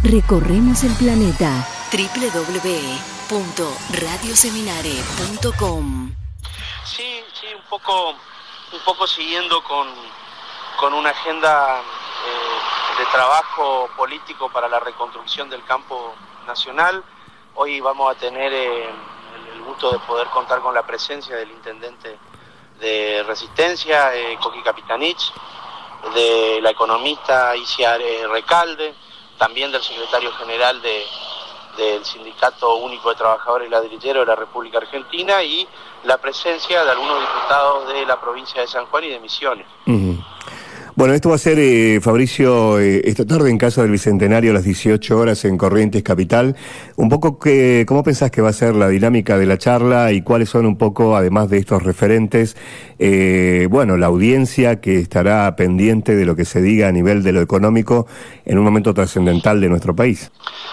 Recorremos el planeta. www.radioseminare.com. Sí, un poco siguiendo con una agenda de trabajo político para la reconstrucción del campo nacional. Hoy vamos a tener el gusto de poder contar con la presencia del intendente de Resistencia, Coqui Capitanich, de la economista Isia Recalde, también del secretario general del Sindicato Único de Trabajadores Ladrilleros de la República Argentina, y la presencia de algunos diputados de la provincia de San Juan y de Misiones. Bueno, esto va a ser, Fabricio, esta tarde en Casa del Bicentenario a las 18 horas en Corrientes Capital. Un poco, ¿cómo pensás que va a ser la dinámica de la charla y cuáles son un poco, además de estos referentes, la audiencia que estará pendiente de lo que se diga a nivel de lo económico en un momento trascendental de nuestro país?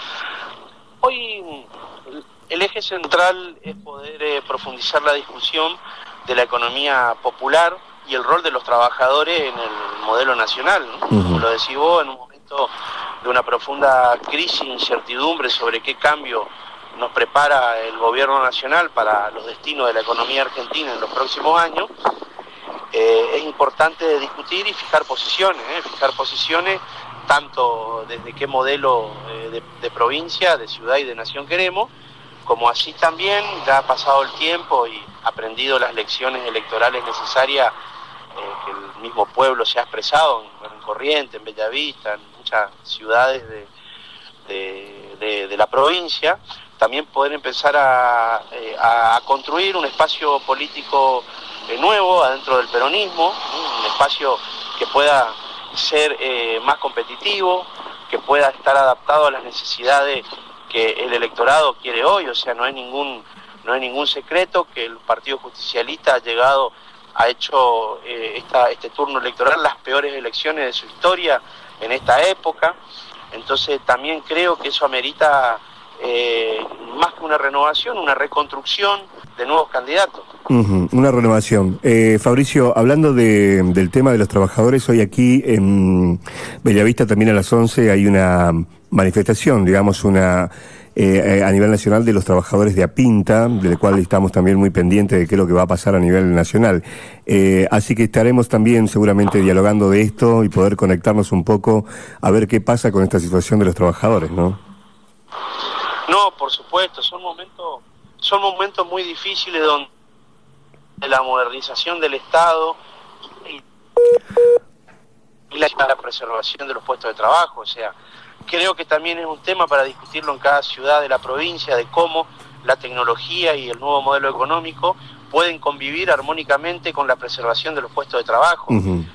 Hoy el eje central es poder profundizar la discusión de la economía popular y el rol de los trabajadores en el modelo nacional, ¿no? Como lo decís vos, en un momento de una profunda crisis, incertidumbre sobre qué cambio nos prepara el gobierno nacional para los destinos de la economía argentina en los próximos años, es importante discutir y fijar posiciones tanto desde qué modelo de provincia, de ciudad y de nación queremos, como así también, ya ha pasado el tiempo y aprendido las lecciones electorales necesarias, que el mismo pueblo se ha expresado en Corrientes, en Bellavista, en muchas ciudades de la provincia, también poder empezar a construir un espacio político nuevo adentro del peronismo, un espacio que pueda ser más competitivo, que pueda estar adaptado a las necesidades que el electorado quiere hoy. O sea, no hay ningún secreto que el Partido Justicialista ha hecho este turno electoral las peores elecciones de su historia en esta época. Entonces también creo que eso amerita más que una renovación, una reconstrucción de nuevos candidatos. Una renovación. Fabricio, hablando del tema de los trabajadores, hoy aquí en Bellavista también a las 11 hay una manifestación, digamos, a nivel nacional de los trabajadores de Apinta, del cual estamos también muy pendientes de qué es lo que va a pasar a nivel nacional. Así que estaremos también seguramente dialogando de esto y poder conectarnos un poco a ver qué pasa con esta situación de los trabajadores, ¿no? No, por supuesto, son momentos muy difíciles donde la modernización del Estado y la preservación de los puestos de trabajo. O sea, creo que también es un tema para discutirlo en cada ciudad de la provincia, de cómo la tecnología y el nuevo modelo económico pueden convivir armónicamente con la preservación de los puestos de trabajo.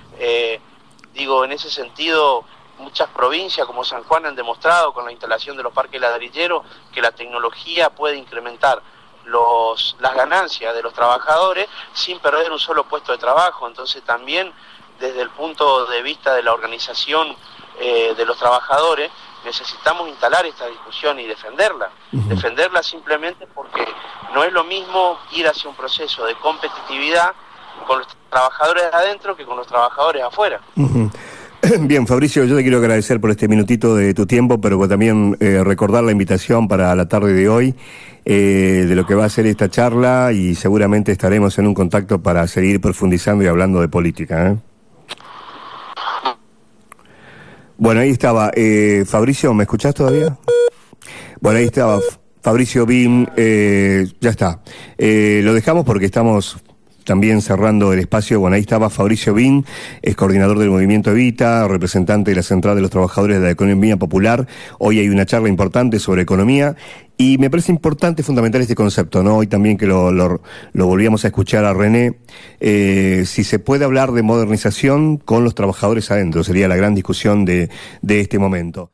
En ese sentido, muchas provincias como San Juan han demostrado con la instalación de los parques ladrilleros que la tecnología puede incrementar las ganancias de los trabajadores sin perder un solo puesto de trabajo. Entonces también desde el punto de vista de la organización de los trabajadores necesitamos instalar esta discusión y defenderla simplemente porque no es lo mismo ir hacia un proceso de competitividad con los trabajadores adentro que con los trabajadores afuera. Bien, Fabricio, yo te quiero agradecer por este minutito de tu tiempo, pero también recordar la invitación para la tarde de hoy, de lo que va a ser esta charla, y seguramente estaremos en un contacto para seguir profundizando y hablando de política, Bueno, ahí estaba. Fabricio, ¿me escuchás todavía? Bueno, ahí estaba Fabricio Bin, ya está. Lo dejamos porque estamos también cerrando el espacio. Bueno, ahí estaba Fabricio Bin, es coordinador del Movimiento Evita, representante de la Central de los Trabajadores de la Economía Popular. Hoy hay una charla importante sobre economía y me parece importante, fundamental este concepto, ¿no? Hoy también que lo volvíamos a escuchar a René, si se puede hablar de modernización con los trabajadores adentro, sería la gran discusión de este momento.